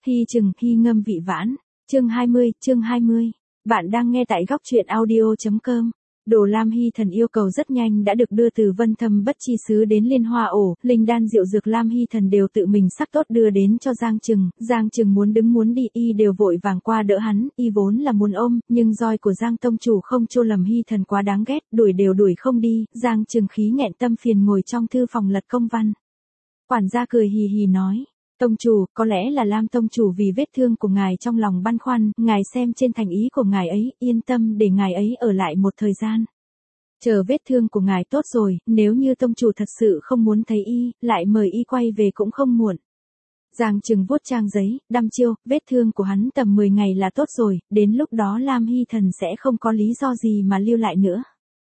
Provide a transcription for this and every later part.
Hy chừng, hy ngâm vị vãn. Chương 20. Bạn đang nghe tại góc truyện audio.com. Đồ Lam Hy Thần yêu cầu rất nhanh đã được đưa từ Vân Thâm Bất Chi Xứ đến Liên Hoa Ổ, linh đan rượu dược Lam Hy Thần đều tự mình sắc tốt đưa đến cho Giang Trừng muốn đứng muốn đi y đều vội vàng qua đỡ hắn, y vốn là muốn ôm, nhưng roi của Giang tông chủ không chô Lâm Hy Thần quá đáng ghét, đuổi không đi, Giang Trừng khí nghẹn tâm phiền ngồi trong thư phòng lật công văn. Quản gia cười hì hì nói. Tông chủ, có lẽ là Lam tông chủ vì vết thương của ngài trong lòng băn khoăn, ngài xem trên thành ý của ngài ấy, yên tâm để ngài ấy ở lại một thời gian. Chờ vết thương của ngài tốt rồi, nếu như tông chủ thật sự không muốn thấy y, lại mời y quay về cũng không muộn. Giang Trừng vuốt trang giấy, đăm chiêu, vết thương của hắn tầm 10 ngày là tốt rồi, đến lúc đó Lam Hy Thần sẽ không có lý do gì mà lưu lại nữa.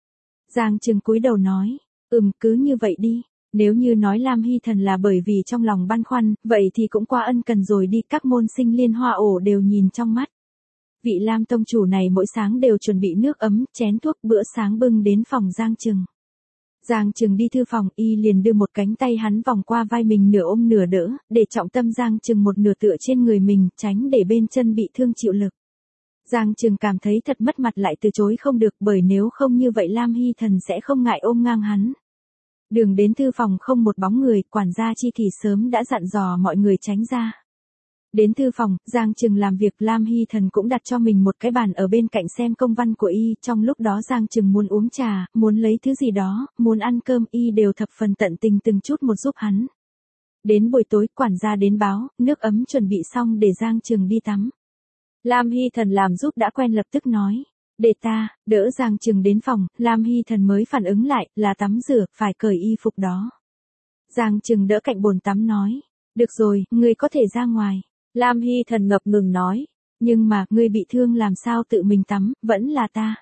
Giang Trừng cúi đầu nói, cứ như vậy đi. Nếu như nói Lam Hy Thần là bởi vì trong lòng băn khoăn, vậy thì cũng qua ân cần rồi đi, các môn sinh Liên Hoa Ổ đều nhìn trong mắt. Vị Lam tông chủ này mỗi sáng đều chuẩn bị nước ấm, chén thuốc, bữa sáng bưng đến phòng Giang Trừng. Giang Trừng đi thư phòng, y liền đưa một cánh tay hắn vòng qua vai mình nửa ôm nửa đỡ, để trọng tâm Giang Trừng một nửa tựa trên người mình, tránh để bên chân bị thương chịu lực. Giang Trừng cảm thấy thật mất mặt lại từ chối không được, bởi nếu không như vậy Lam Hy Thần sẽ không ngại ôm ngang hắn. Đường đến thư phòng không một bóng người, quản gia Chi thì sớm đã dặn dò mọi người tránh ra. Đến thư phòng, Giang Trừng làm việc, Lam Hy Thần cũng đặt cho mình một cái bàn ở bên cạnh xem công văn của y, trong lúc đó Giang Trừng muốn uống trà, muốn lấy thứ gì đó, muốn ăn cơm, y đều thập phần tận tình từng chút một giúp hắn. Đến buổi tối, quản gia đến báo, nước ấm chuẩn bị xong để Giang Trừng đi tắm. Lam Hy Thần làm giúp đã quen lập tức nói. Để ta, đỡ Giang Trừng đến phòng, Lam Hy Thần mới phản ứng lại, là tắm rửa, phải cởi y phục đó. Giang Trừng đỡ cạnh bồn tắm nói, được rồi, ngươi có thể ra ngoài. Lam Hy Thần ngập ngừng nói, nhưng mà, ngươi bị thương làm sao tự mình tắm, vẫn là ta.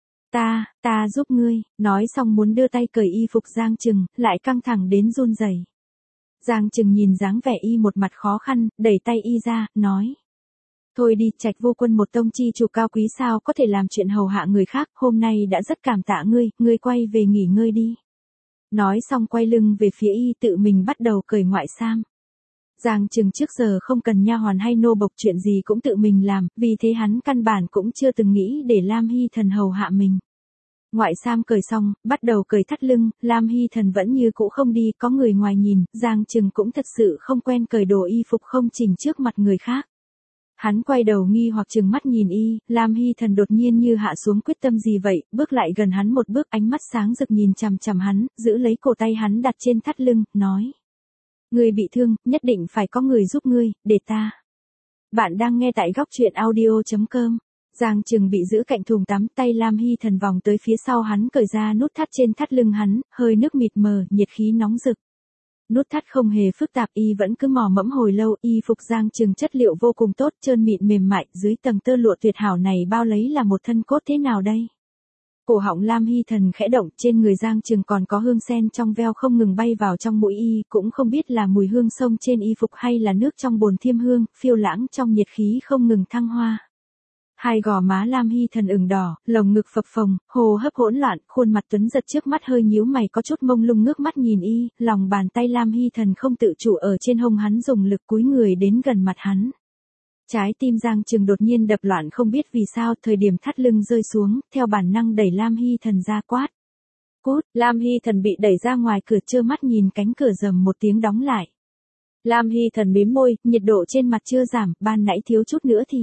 Ta giúp ngươi, nói xong muốn đưa tay cởi y phục Giang Trừng, lại căng thẳng đến run rẩy. Giang Trừng nhìn dáng vẻ y một mặt khó khăn, đẩy tay y ra, nói. Thôi đi, Trạch Vô Quân một tông chi chủ cao quý sao có thể làm chuyện hầu hạ người khác, hôm nay đã rất cảm tạ ngươi quay về nghỉ ngơi đi. Nói xong quay lưng về phía y tự mình bắt đầu cởi ngoại sam. Giang Trừng trước giờ không cần nha hoàn hay nô bộc, chuyện gì cũng tự mình làm, vì thế hắn căn bản cũng chưa từng nghĩ để Lam Hy Thần hầu hạ mình. Ngoại sam cởi xong, bắt đầu cởi thắt lưng, Lam Hy Thần vẫn như cũ không đi, có người ngoài nhìn, Giang Trừng cũng thật sự không quen cởi đồ y phục không chỉnh trước mặt người khác. Hắn quay đầu nghi hoặc trừng mắt nhìn y, Lam Hy Thần đột nhiên như hạ xuống quyết tâm gì vậy, bước lại gần hắn một bước, ánh mắt sáng rực nhìn chằm chằm hắn, giữ lấy cổ tay hắn đặt trên thắt lưng, nói. Ngươi bị thương, nhất định phải có người giúp ngươi, để ta. Bạn đang nghe tại góc truyện audio.com. Giang Trừng bị giữ cạnh thùng tắm, tay Lam Hy Thần vòng tới phía sau hắn cởi ra nút thắt trên thắt lưng hắn, hơi nước mịt mờ, nhiệt khí nóng rực. Nút thắt không hề phức tạp, y vẫn cứ mò mẫm hồi lâu, y phục Giang Trừng chất liệu vô cùng tốt, trơn mịn mềm mại, dưới tầng tơ lụa tuyệt hảo này bao lấy là một thân cốt thế nào đây? Cổ họng Lam Hy Thần khẽ động, trên người Giang Trừng còn có hương sen trong veo không ngừng bay vào trong mũi y, cũng không biết là mùi hương xông trên y phục hay là nước trong bồn thiêm hương, phiêu lãng trong nhiệt khí không ngừng thăng hoa. Hai gò má Lam Hy Thần ửng đỏ, lồng ngực phập phồng, hô hấp hỗn loạn, khuôn mặt tuấn giật trước mắt hơi nhíu mày có chút mông lung ngước mắt nhìn y, lòng bàn tay Lam Hy Thần không tự chủ ở trên hông hắn dùng lực cúi người đến gần mặt hắn. Trái tim Giang Trừng đột nhiên đập loạn không biết vì sao, thời điểm thắt lưng rơi xuống, theo bản năng đẩy Lam Hy Thần ra quát. Cút, Lam Hy Thần bị đẩy ra ngoài cửa trơ mắt nhìn cánh cửa rầm một tiếng đóng lại. Lam Hy Thần mím môi, nhiệt độ trên mặt chưa giảm, ban nãy thiếu chút nữa thì.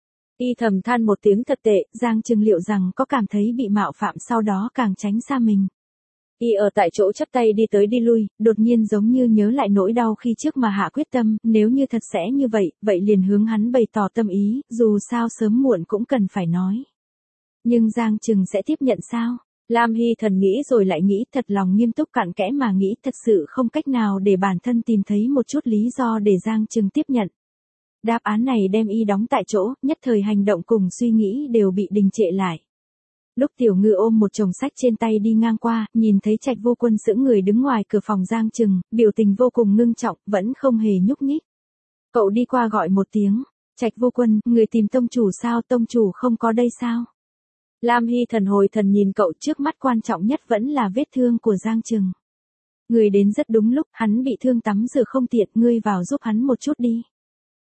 Y thầm than một tiếng thật tệ, Giang Trừng liệu rằng có cảm thấy bị mạo phạm sau đó càng tránh xa mình. Y ở tại chỗ chắp tay đi tới đi lui, đột nhiên giống như nhớ lại nỗi đau khi trước mà hạ quyết tâm, nếu như thật sẽ như vậy, vậy liền hướng hắn bày tỏ tâm ý, dù sao sớm muộn cũng cần phải nói. Nhưng Giang Trừng sẽ tiếp nhận sao? Lam Hy Thần nghĩ rồi lại nghĩ, thật lòng nghiêm túc cặn kẽ mà nghĩ, thật sự không cách nào để bản thân tìm thấy một chút lý do để Giang Trừng tiếp nhận. Đáp án này đem y đóng tại chỗ, nhất thời hành động cùng suy nghĩ đều bị đình trệ lại. Lúc Tiểu Ngư ôm một chồng sách trên tay đi ngang qua, nhìn thấy Trạch Vô Quân sững người đứng ngoài cửa phòng Giang Trừng, biểu tình vô cùng ngưng trọng, vẫn không hề nhúc nhích. Cậu đi qua gọi một tiếng, Trạch Vô Quân, người tìm tông chủ sao, tông chủ không có đây sao? Lam Hy Thần hồi thần nhìn cậu, trước mắt quan trọng nhất vẫn là vết thương của Giang Trừng. Người đến rất đúng lúc, hắn bị thương tắm rửa không tiện, ngươi vào giúp hắn một chút đi.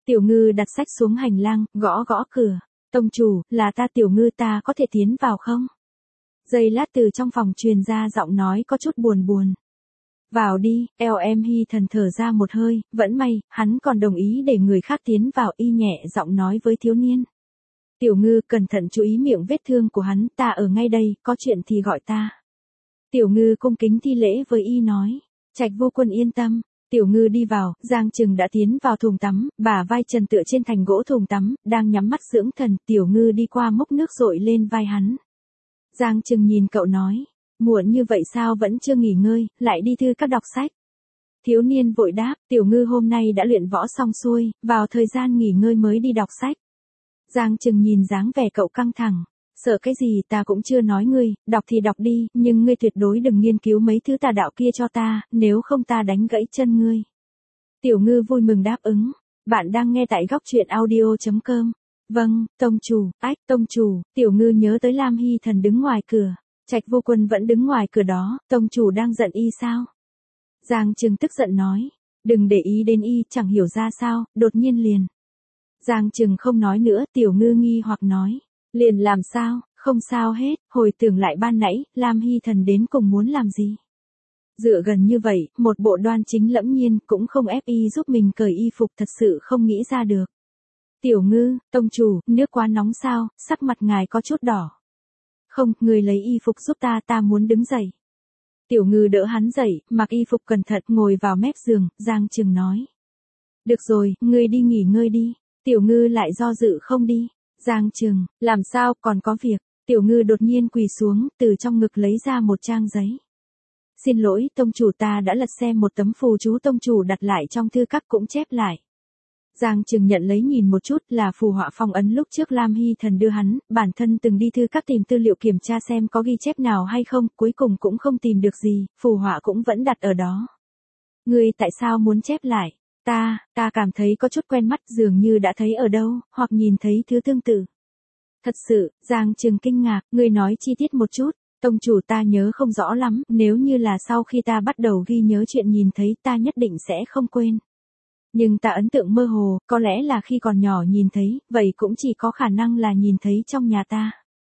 Tiểu Ngư đặt sách xuống hành lang, gõ gõ cửa. Tông chủ, là ta Tiểu Ngư, ta có thể tiến vào không? Giây lát từ trong phòng truyền ra giọng nói có chút buồn buồn. Vào đi, em Hy Thần thở ra một hơi, vẫn may, hắn còn đồng ý để người khác tiến vào, y nhẹ giọng nói với thiếu niên. Tiểu Ngư cẩn thận chú ý miệng vết thương của hắn, ta ở ngay đây, có chuyện thì gọi ta. Tiểu Ngư cung kính thi lễ với y nói. Trạch Vô Quân yên tâm. Tiểu Ngư đi vào, Giang Trừng đã tiến vào thùng tắm, bả vai trần tựa trên thành gỗ thùng tắm, đang nhắm mắt dưỡng thần. Tiểu Ngư đi qua múc nước dội lên vai hắn. Giang Trừng nhìn cậu nói. Muộn như vậy sao vẫn chưa nghỉ ngơi, lại đi thư các đọc sách. Thiếu niên vội đáp, Tiểu Ngư hôm nay đã luyện võ xong xuôi, vào thời gian nghỉ ngơi mới đi đọc sách. Giang Trừng nhìn dáng vẻ cậu căng thẳng. Sợ cái gì, ta cũng chưa nói ngươi, đọc thì đọc đi, nhưng ngươi tuyệt đối đừng nghiên cứu mấy thứ tà đạo kia cho ta, nếu không ta đánh gãy chân ngươi. Tiểu Ngư vui mừng đáp ứng. Bạn đang nghe tại góc truyện audio.com. Vâng, tông chủ, tông chủ. Tiểu Ngư nhớ tới Lam Hy Thần đứng ngoài cửa. Trạch Vô Quân vẫn đứng ngoài cửa đó, tông chủ đang giận y sao? Giang Trừng tức giận nói. Đừng để ý đến y, chẳng hiểu ra sao, đột nhiên liền. Giang Trừng không nói nữa, Tiểu Ngư nghi hoặc nói. Liền làm sao, không sao hết, hồi tưởng lại ban nãy, Lam Hy Thần đến cùng muốn làm gì? Dựa gần như vậy, một bộ đoan chính lẫm nhiên, cũng không ép y giúp mình cởi y phục, thật sự không nghĩ ra được. Tiểu Ngư, tông chủ, nước quá nóng sao, sắc mặt ngài có chút đỏ. Không, người lấy y phục giúp ta muốn đứng dậy. Tiểu Ngư đỡ hắn dậy, mặc y phục cẩn thận, ngồi vào mép giường, Giang Trừng nói. Được rồi, ngươi đi nghỉ ngơi đi. Tiểu Ngư lại do dự không đi. Giang Trừng, làm sao, còn có việc. Tiểu Ngư đột nhiên quỳ xuống, từ trong ngực lấy ra một trang giấy. Xin lỗi, tông chủ, ta đã lật xem một tấm phù chú tông chủ đặt lại trong thư các cũng chép lại. Giang Trừng nhận lấy nhìn một chút, là phù họa phong ấn lúc trước Lam Hy Thần đưa hắn, bản thân từng đi thư các tìm tư liệu kiểm tra xem có ghi chép nào hay không, cuối cùng cũng không tìm được gì, phù họa cũng vẫn đặt ở đó. Ngươi tại sao muốn chép lại? Ta cảm thấy có chút quen mắt, dường như đã thấy ở đâu, hoặc nhìn thấy thứ tương tự. Thật sự, Giang Trừng kinh ngạc, ngươi nói chi tiết một chút. Tông chủ, ta nhớ không rõ lắm, nếu như là sau khi ta bắt đầu ghi nhớ chuyện nhìn thấy, ta nhất định sẽ không quên. Nhưng ta ấn tượng mơ hồ, có lẽ là khi còn nhỏ nhìn thấy, vậy cũng chỉ có khả năng là nhìn thấy trong nhà ta.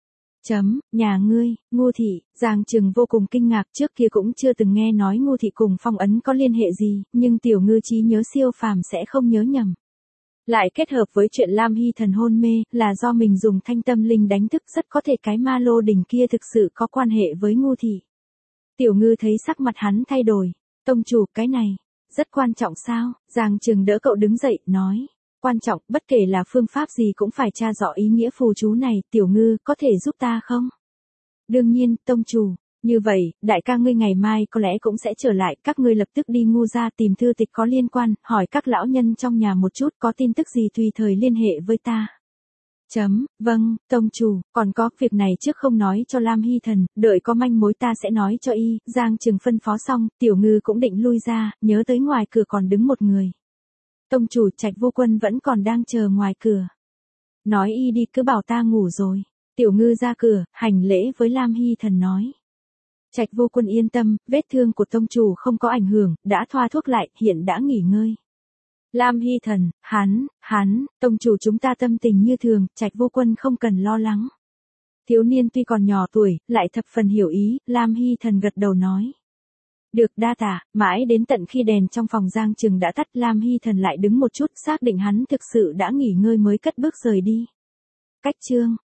Nhà ngươi, Ngô Thị. Giang Trừng vô cùng kinh ngạc, trước kia cũng chưa từng nghe nói Ngô Thị cùng phong ấn có liên hệ gì, nhưng Tiểu Ngư trí nhớ siêu phàm sẽ không nhớ nhầm. Lại kết hợp với chuyện Lam Hy Thần hôn mê, là do mình dùng thanh tâm linh đánh thức, rất có thể cái ma lô đỉnh kia thực sự có quan hệ với Ngô Thị. Tiểu Ngư thấy sắc mặt hắn thay đổi. Tông chủ, cái này rất quan trọng sao? Giang Trừng đỡ cậu đứng dậy, nói. Quan trọng, bất kể là phương pháp gì cũng phải tra rõ ý nghĩa phù chú này, Tiểu Ngư, có thể giúp ta không? Đương nhiên, tông chủ. Như vậy, đại ca ngươi ngày mai có lẽ cũng sẽ trở lại, các ngươi lập tức đi Ngu gia tìm thư tịch có liên quan, hỏi các lão nhân trong nhà một chút, có tin tức gì tùy thời liên hệ với ta. Vâng, tông chủ, còn có, việc này trước không nói cho Lam Hy Thần, đợi có manh mối ta sẽ nói cho y. Giang Trừng phân phó xong, Tiểu Ngư cũng định lui ra, nhớ tới ngoài cửa còn đứng một người. Tông chủ, Trạch Vô Quân vẫn còn đang chờ ngoài cửa. Nói y đi, cứ bảo ta ngủ rồi. Tiểu Ngư ra cửa, hành lễ với Lam Hy Thần nói. Trạch Vô Quân yên tâm, vết thương của tông chủ không có ảnh hưởng, đã thoa thuốc lại, hiện đã nghỉ ngơi. Lam Hy Thần, hắn, tông chủ chúng ta tâm tình như thường, Trạch Vô Quân không cần lo lắng. Thiếu niên tuy còn nhỏ tuổi, lại thập phần hiểu ý, Lam Hy Thần gật đầu nói. Được, đa tạ. Mãi đến tận khi đèn trong phòng Giang Trừng đã tắt, Lam Hy Thần lại đứng một chút, xác định hắn thực sự đã nghỉ ngơi mới cất bước rời đi. Cách chương